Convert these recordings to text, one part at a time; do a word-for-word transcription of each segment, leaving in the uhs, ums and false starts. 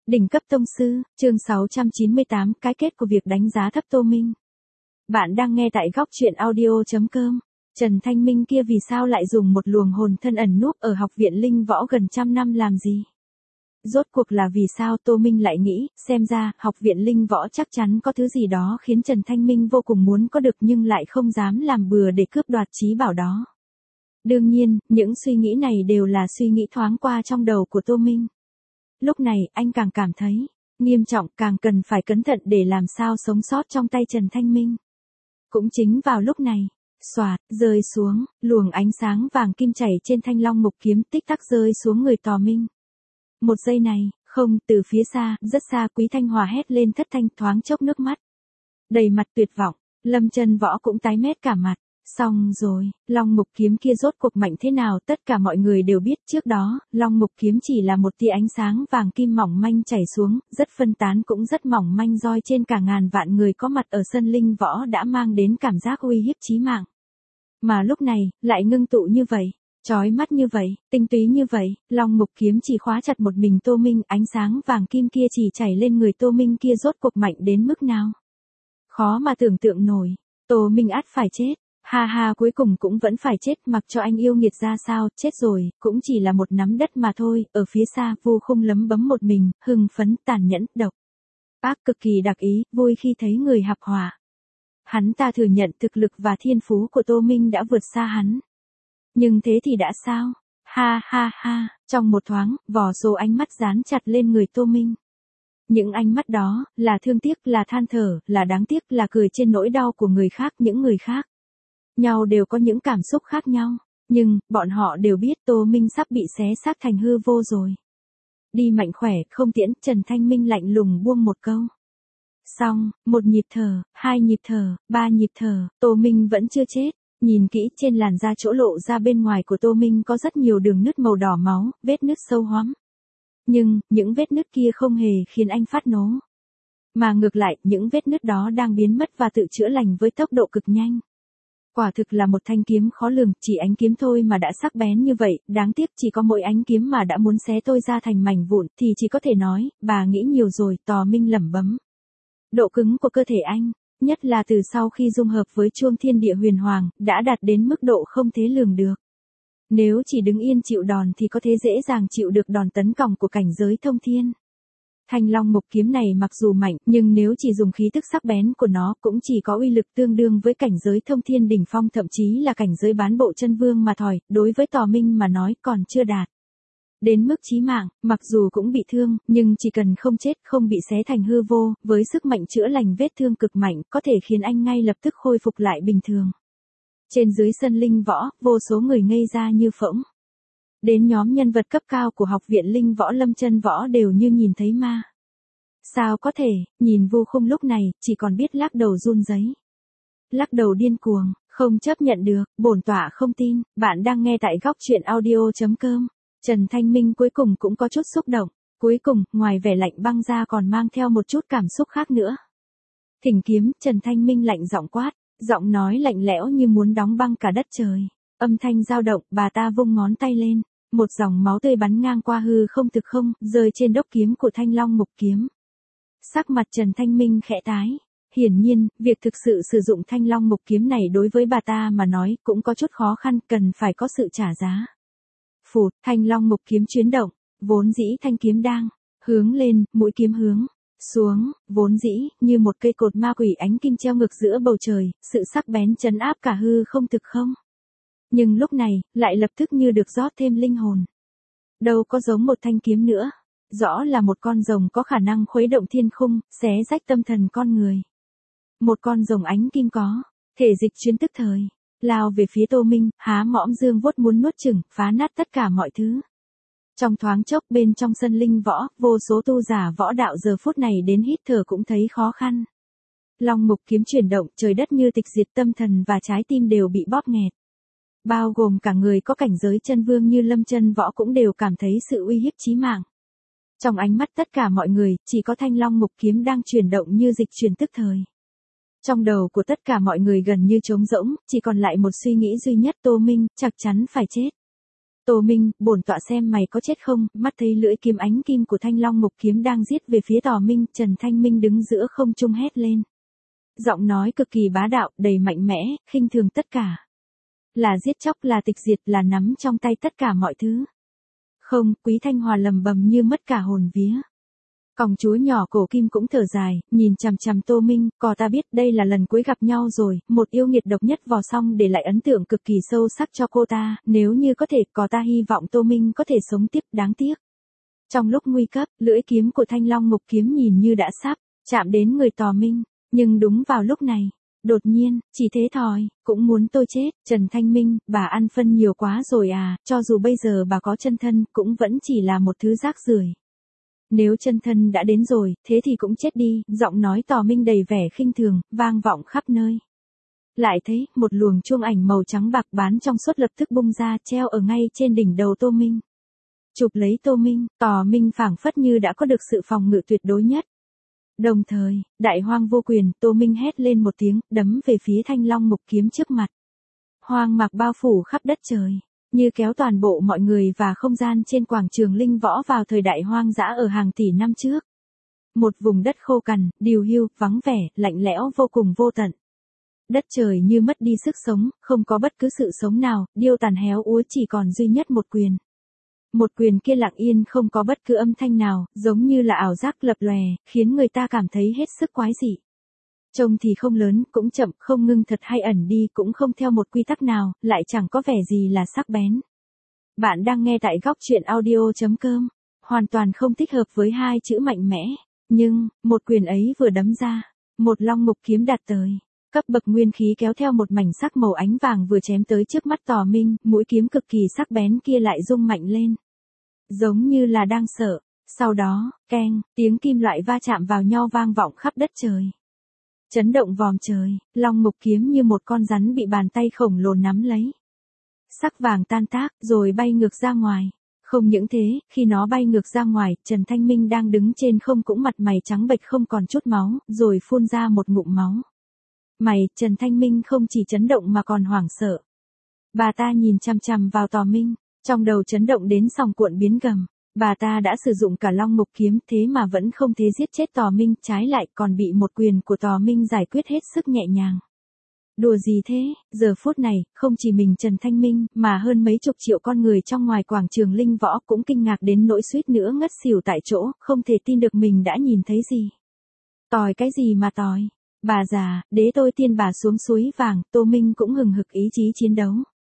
Đỉnh cấp tông sư, chương sáu trăm chín mươi tám, cái kết của việc đánh giá thấp Tô Minh. Bạn đang nghe tại góc truyện audio chấm com. Trần Thanh Minh kia vì sao lại dùng một luồng hồn thân ẩn núp ở học viện Linh Võ gần trăm năm làm gì? Rốt cuộc là vì sao Tô Minh lại nghĩ, xem ra, học viện Linh Võ chắc chắn có thứ gì đó khiến Trần Thanh Minh vô cùng muốn có được nhưng lại không dám làm bừa để cướp đoạt trí bảo đó. Đương nhiên, những suy nghĩ này đều là suy nghĩ thoáng qua trong đầu của Tô Minh. Lúc này, anh càng cảm thấy nghiêm trọng, càng cần phải cẩn thận để làm sao sống sót trong tay Trần Thanh Minh. Cũng chính vào lúc này, xoạt, rơi xuống, luồng ánh sáng vàng kim chảy trên thanh long mục kiếm tích tắc rơi xuống người Tò Minh. Một giây này, không, từ phía xa, rất xa Quý Thanh Hòa hét lên thất thanh thoáng chốc nước mắt. Đầy mặt tuyệt vọng, Lâm Chân Võ cũng tái mét cả mặt. Xong rồi, long mục kiếm kia rốt cuộc mạnh thế nào tất cả mọi người đều biết trước đó, long mục kiếm chỉ là một tia ánh sáng vàng kim mỏng manh chảy xuống, rất phân tán cũng rất mỏng manh roi trên cả ngàn vạn người có mặt ở sân Linh Võ đã mang đến cảm giác uy hiếp chí mạng. Mà lúc này, lại ngưng tụ như vậy, chói mắt như vậy, tinh túy như vậy, long mục kiếm chỉ khóa chặt một mình Tô Minh, ánh sáng vàng kim kia chỉ chảy lên người Tô Minh kia rốt cuộc mạnh đến mức nào. Khó mà tưởng tượng nổi, Tô Minh ắt phải chết. Ha ha, cuối cùng cũng vẫn phải chết, mặc cho anh yêu nghiệt ra sao, chết rồi, cũng chỉ là một nắm đất mà thôi. Ở phía xa, Vu Khung lấm bấm một mình, hưng phấn, tàn nhẫn, độc ác, cực kỳ đặc ý, vui khi thấy người học họa. Hắn ta thừa nhận thực lực và thiên phú của Tô Minh đã vượt xa hắn. Nhưng thế thì đã sao? Ha ha ha, trong một thoáng, vỏ số ánh mắt dán chặt lên người Tô Minh. Những ánh mắt đó, là thương tiếc, là than thở, là đáng tiếc, là cười trên nỗi đau của người khác, những người khác. Nhau đều có những cảm xúc khác nhau, nhưng, bọn họ đều biết Tô Minh sắp bị xé xác thành hư vô rồi. Đi mạnh khỏe, không tiễn, Trần Thanh Minh lạnh lùng buông một câu. Xong, một nhịp thở, hai nhịp thở, ba nhịp thở, Tô Minh vẫn chưa chết. Nhìn kỹ trên làn da chỗ lộ ra bên ngoài của Tô Minh có rất nhiều đường nứt màu đỏ máu, vết nứt sâu hoắm. Nhưng, những vết nứt kia không hề khiến anh phát nố. Mà ngược lại, những vết nứt đó đang biến mất và tự chữa lành với tốc độ cực nhanh. Quả thực là một thanh kiếm khó lường, chỉ ánh kiếm thôi mà đã sắc bén như vậy, đáng tiếc chỉ có mỗi ánh kiếm mà đã muốn xé tôi ra thành mảnh vụn, thì chỉ có thể nói, bà nghĩ nhiều rồi, Tò Minh lẩm bẩm. Độ cứng của cơ thể anh, nhất là từ sau khi dung hợp với chuông thiên địa huyền hoàng, đã đạt đến mức độ không thể lường được. Nếu chỉ đứng yên chịu đòn thì có thể dễ dàng chịu được đòn tấn công của cảnh giới thông thiên. Thanh long mục kiếm này mặc dù mạnh, nhưng nếu chỉ dùng khí tức sắc bén của nó cũng chỉ có uy lực tương đương với cảnh giới thông thiên đỉnh phong, thậm chí là cảnh giới bán bộ chân vương mà thôi, đối với Tò Minh mà nói còn chưa đạt đến mức chí mạng, mặc dù cũng bị thương, nhưng chỉ cần không chết, không bị xé thành hư vô, với sức mạnh chữa lành vết thương cực mạnh, có thể khiến anh ngay lập tức khôi phục lại bình thường. Trên dưới sân Linh Võ, vô số người ngây ra như phỗng. Đến nhóm nhân vật cấp cao của học viện Linh Võ Lâm Chân Võ đều như nhìn thấy ma. Sao có thể, nhìn Vu Khung lúc này, chỉ còn biết lắc đầu run rẩy. Lắc đầu điên cuồng, không chấp nhận được, bổn tọa không tin, bạn đang nghe tại góc truyện audio chấm com. Trần Thanh Minh cuối cùng cũng có chút xúc động, cuối cùng, ngoài vẻ lạnh băng ra còn mang theo một chút cảm xúc khác nữa. Thỉnh kiếm, Trần Thanh Minh lạnh giọng quát, giọng nói lạnh lẽo như muốn đóng băng cả đất trời. Âm thanh dao động, bà ta vung ngón tay lên, một dòng máu tươi bắn ngang qua hư không thực không, rơi trên đốc kiếm của thanh long mục kiếm. Sắc mặt Trần Thanh Minh khẽ tái, hiển nhiên, việc thực sự sử dụng thanh long mục kiếm này đối với bà ta mà nói cũng có chút khó khăn, cần phải có sự trả giá. Phụt, thanh long mục kiếm chuyển động, vốn dĩ thanh kiếm đang hướng lên, mũi kiếm hướng xuống, vốn dĩ như một cây cột ma quỷ ánh kim treo ngược giữa bầu trời, sự sắc bén trấn áp cả hư không thực không. Nhưng lúc này, lại lập tức như được rót thêm linh hồn. Đâu có giống một thanh kiếm nữa. Rõ là một con rồng có khả năng khuấy động thiên khung, xé rách tâm thần con người. Một con rồng ánh kim có thể dịch chuyển tức thời, lao về phía Tô Minh, há mõm dương vuốt muốn nuốt chửng, phá nát tất cả mọi thứ. Trong thoáng chốc bên trong sân Linh Võ, vô số tu giả võ đạo giờ phút này đến hít thở cũng thấy khó khăn. Long mục kiếm chuyển động, trời đất như tịch diệt, tâm thần và trái tim đều bị bóp nghẹt. Bao gồm cả người có cảnh giới chân vương như Lâm Chân Võ cũng đều cảm thấy sự uy hiếp chí mạng. Trong ánh mắt tất cả mọi người, chỉ có thanh long mục kiếm đang chuyển động như dịch chuyển tức thời. Trong đầu của tất cả mọi người gần như trống rỗng, chỉ còn lại một suy nghĩ duy nhất, Tô Minh, chắc chắn phải chết. Tô Minh, bổn tọa xem mày có chết không, mắt thấy lưỡi kiếm ánh kim của Thanh Long Ngục Kiếm đang giết về phía Tò Minh, Trần Thanh Minh đứng giữa không trung hét lên. Giọng nói cực kỳ bá đạo, đầy mạnh mẽ, khinh thường tất cả. Là giết chóc, là tịch diệt, là nắm trong tay tất cả mọi thứ. Không, Quý Thanh Hòa lầm bầm như mất cả hồn vía. Còng chúa nhỏ cổ kim cũng thở dài, nhìn chằm chằm Tô Minh, cò ta biết đây là lần cuối gặp nhau rồi, một yêu nghiệt độc nhất vò song để lại ấn tượng cực kỳ sâu sắc cho cô ta, nếu như có thể, cò ta hy vọng Tô Minh có thể sống tiếp, đáng tiếc. Trong lúc nguy cấp, lưỡi kiếm của Thanh Long Ngục Kiếm nhìn như đã sắp chạm đến người Tò Minh, nhưng đúng vào lúc này, đột nhiên, chỉ thế thôi, cũng muốn tôi chết, Trần Thanh Minh, bà ăn phân nhiều quá rồi à, cho dù bây giờ bà có chân thân, cũng vẫn chỉ là một thứ rác rưởi. Nếu chân thân đã đến rồi, thế thì cũng chết đi, giọng nói Tò Minh đầy vẻ khinh thường, vang vọng khắp nơi. Lại thấy, một luồng chuông ảnh màu trắng bạc bán trong suốt lập tức bung ra, treo ở ngay trên đỉnh đầu Tô Minh. Chụp lấy Tô Minh, Tò Minh phảng phất như đã có được sự phòng ngự tuyệt đối nhất. Đồng thời, đại hoang vô quyền, Tô Minh hét lên một tiếng, đấm về phía Thanh Long Ngục Kiếm trước mặt. Hoang mạc bao phủ khắp đất trời, như kéo toàn bộ mọi người và không gian trên quảng trường Linh Võ vào thời đại hoang dã ở hàng tỷ năm trước. Một vùng đất khô cằn, điều hưu, vắng vẻ, lạnh lẽo vô cùng vô tận. Đất trời như mất đi sức sống, không có bất cứ sự sống nào, điêu tàn héo úa chỉ còn duy nhất một quyền. Một quyền kia lặng yên không có bất cứ âm thanh nào, giống như là ảo giác lập lòe, khiến người ta cảm thấy hết sức quái dị. Trông thì không lớn, cũng chậm, không ngưng thật hay ẩn đi, cũng không theo một quy tắc nào, lại chẳng có vẻ gì là sắc bén. Bạn đang nghe tại góc truyện audio chấm com, hoàn toàn không thích hợp với hai chữ mạnh mẽ, nhưng, một quyền ấy vừa đấm ra, một long ngục kiếm đạt tới. Cấp bậc nguyên khí kéo theo một mảnh sắc màu ánh vàng vừa chém tới trước mắt Tò Minh, mũi kiếm cực kỳ sắc bén kia lại rung mạnh lên. Giống như là đang sợ, sau đó, keng, tiếng kim loại va chạm vào nhau vang vọng khắp đất trời. Chấn động vòm trời, long ngục kiếm như một con rắn bị bàn tay khổng lồ nắm lấy. Sắc vàng tan tác, rồi bay ngược ra ngoài. Không những thế, khi nó bay ngược ra ngoài, Trần Thanh Minh đang đứng trên không cũng mặt mày trắng bệch không còn chút máu, rồi phun ra một ngụm máu. Mày, Trần Thanh Minh không chỉ chấn động mà còn hoảng sợ. Bà ta nhìn chằm chằm vào Tò Minh, trong đầu chấn động đến sòng cuộn biến gầm. Bà ta đã sử dụng cả long ngục kiếm thế mà vẫn không thể giết chết Tò Minh, trái lại còn bị một quyền của Tò Minh giải quyết hết sức nhẹ nhàng. Đùa gì thế, giờ phút này, không chỉ mình Trần Thanh Minh, mà hơn mấy chục triệu con người trong ngoài quảng trường Linh Võ cũng kinh ngạc đến nỗi suýt nữa ngất xỉu tại chỗ, không thể tin được mình đã nhìn thấy gì. Tòi cái gì mà tòi? Bà già, đế tôi tiên bà xuống suối vàng, Tô Minh cũng hừng hực ý chí chiến đấu.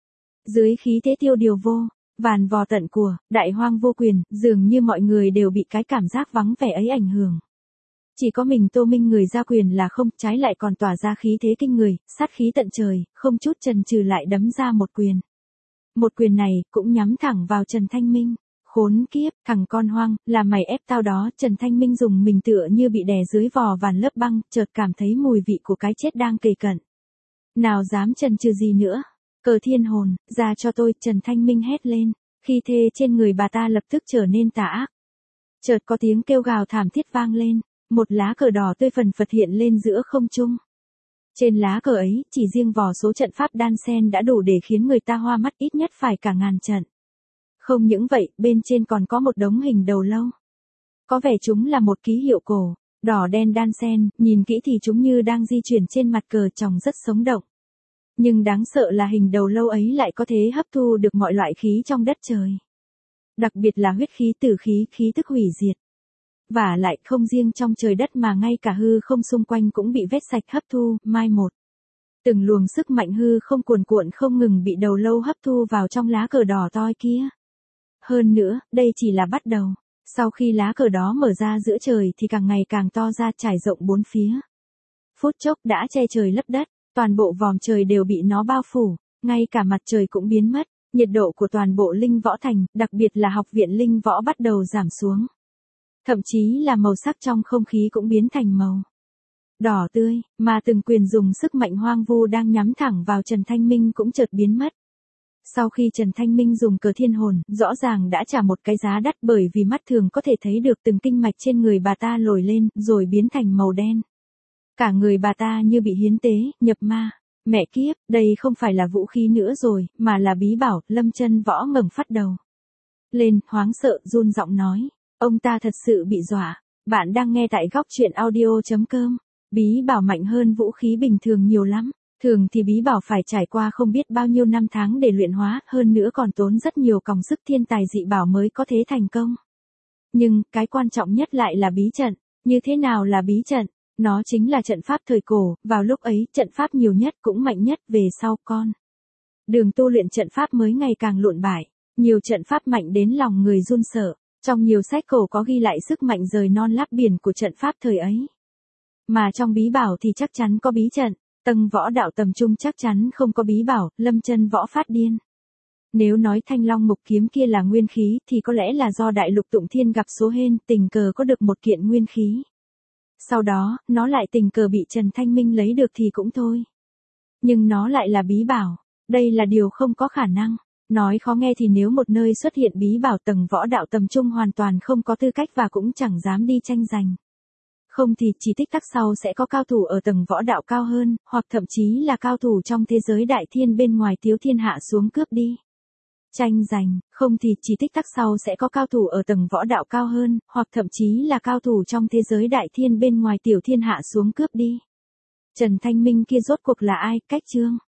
Dưới khí thế tiêu điều vô, vàn vò tận của, đại hoang vô quyền, dường như mọi người đều bị cái cảm giác vắng vẻ ấy ảnh hưởng. Chỉ có mình Tô Minh người ra quyền là không, trái lại còn tỏa ra khí thế kinh người, sát khí tận trời, không chút chần chừ lại đấm ra một quyền. Một quyền này, cũng nhắm thẳng vào Trần Thanh Minh. Khốn kiếp, thằng con hoang, là mày ép tao đó, Trần Thanh Minh dùng mình tựa như bị đè dưới vò vàn lớp băng, chợt cảm thấy mùi vị của cái chết đang kề cận. Nào dám chần chừ gì nữa, cờ thiên hồn, ra cho tôi, Trần Thanh Minh hét lên, khi thê trên người bà ta lập tức trở nên tà ác. Chợt có tiếng kêu gào thảm thiết vang lên, một lá cờ đỏ tươi phần phật hiện lên giữa không trung. Trên lá cờ ấy, chỉ riêng vò số trận pháp đan sen đã đủ để khiến người ta hoa mắt, ít nhất phải cả ngàn trận. Không những vậy, bên trên còn có một đống hình đầu lâu. Có vẻ chúng là một ký hiệu cổ, đỏ đen đan xen, nhìn kỹ thì chúng như đang di chuyển trên mặt cờ trông rất sống động. Nhưng đáng sợ là hình đầu lâu ấy lại có thể hấp thu được mọi loại khí trong đất trời. Đặc biệt là huyết khí, tử khí, khí tức hủy diệt. Và lại không riêng trong trời đất mà ngay cả hư không xung quanh cũng bị vét sạch hấp thu, mai một. Từng luồng sức mạnh hư không cuồn cuộn không ngừng bị đầu lâu hấp thu vào trong lá cờ đỏ toi kia. Hơn nữa, đây chỉ là bắt đầu. Sau khi lá cờ đó mở ra giữa trời thì càng ngày càng to ra trải rộng bốn phía. Phút chốc đã che trời lấp đất, toàn bộ vòm trời đều bị nó bao phủ, ngay cả mặt trời cũng biến mất, nhiệt độ của toàn bộ Linh Võ Thành, đặc biệt là học viện Linh Võ bắt đầu giảm xuống. Thậm chí là màu sắc trong không khí cũng biến thành màu đỏ tươi, mà từng quyền dùng sức mạnh hoang vu đang nhắm thẳng vào Trần Thanh Minh cũng chợt biến mất. Sau khi Trần Thanh Minh dùng cờ thiên hồn, rõ ràng đã trả một cái giá đắt bởi vì mắt thường có thể thấy được từng kinh mạch trên người bà ta lồi lên, rồi biến thành màu đen. Cả người bà ta như bị hiến tế, nhập ma. Mẹ kiếp, đây không phải là vũ khí nữa rồi, mà là bí bảo. Lâm Chân Võ ngẩng phát đầu lên, hoáng sợ, run giọng nói. Ông ta thật sự bị dọa. Bạn đang nghe tại góc truyện audio.com. Bí bảo mạnh hơn vũ khí bình thường nhiều lắm. Thường thì bí bảo phải trải qua không biết bao nhiêu năm tháng để luyện hóa, hơn nữa còn tốn rất nhiều còng sức thiên tài dị bảo mới có thể thành công. Nhưng, cái quan trọng nhất lại là bí trận. Như thế nào là bí trận? Nó chính là trận pháp thời cổ, vào lúc ấy, trận pháp nhiều nhất cũng mạnh nhất, về sau con. Đường tu luyện trận pháp mới ngày càng lụn bại, nhiều trận pháp mạnh đến lòng người run sợ. Trong nhiều sách cổ có ghi lại sức mạnh rời non lấp biển của trận pháp thời ấy. Mà trong bí bảo thì chắc chắn có bí trận, Tầng Võ Đạo tầm trung chắc chắn không có bí bảo. Lâm Chân Võ phát điên. Nếu nói Thanh Long Mục Kiếm kia là nguyên khí thì có lẽ là do Đại Lục Tụng Thiên gặp số hên, tình cờ có được một kiện nguyên khí. Sau đó, nó lại tình cờ bị Trần Thanh Minh lấy được thì cũng thôi. Nhưng nó lại là bí bảo. Đây là điều không có khả năng. Nói khó nghe thì nếu một nơi xuất hiện bí bảo, Tầng Võ Đạo tầm trung hoàn toàn không có tư cách và cũng chẳng dám đi tranh giành. Không thì chỉ tích tắc sau sẽ có cao thủ ở tầng võ đạo cao hơn, hoặc thậm chí là cao thủ trong thế giới đại thiên bên ngoài Tiếu Thiên hạ xuống cướp đi. Tranh giành, không thì chỉ tích tắc sau sẽ có cao thủ ở tầng võ đạo cao hơn, hoặc thậm chí là cao thủ trong thế giới đại thiên bên ngoài Tiểu Thiên hạ xuống cướp đi. Trần Thanh Minh kia rốt cuộc là ai? Cách chương.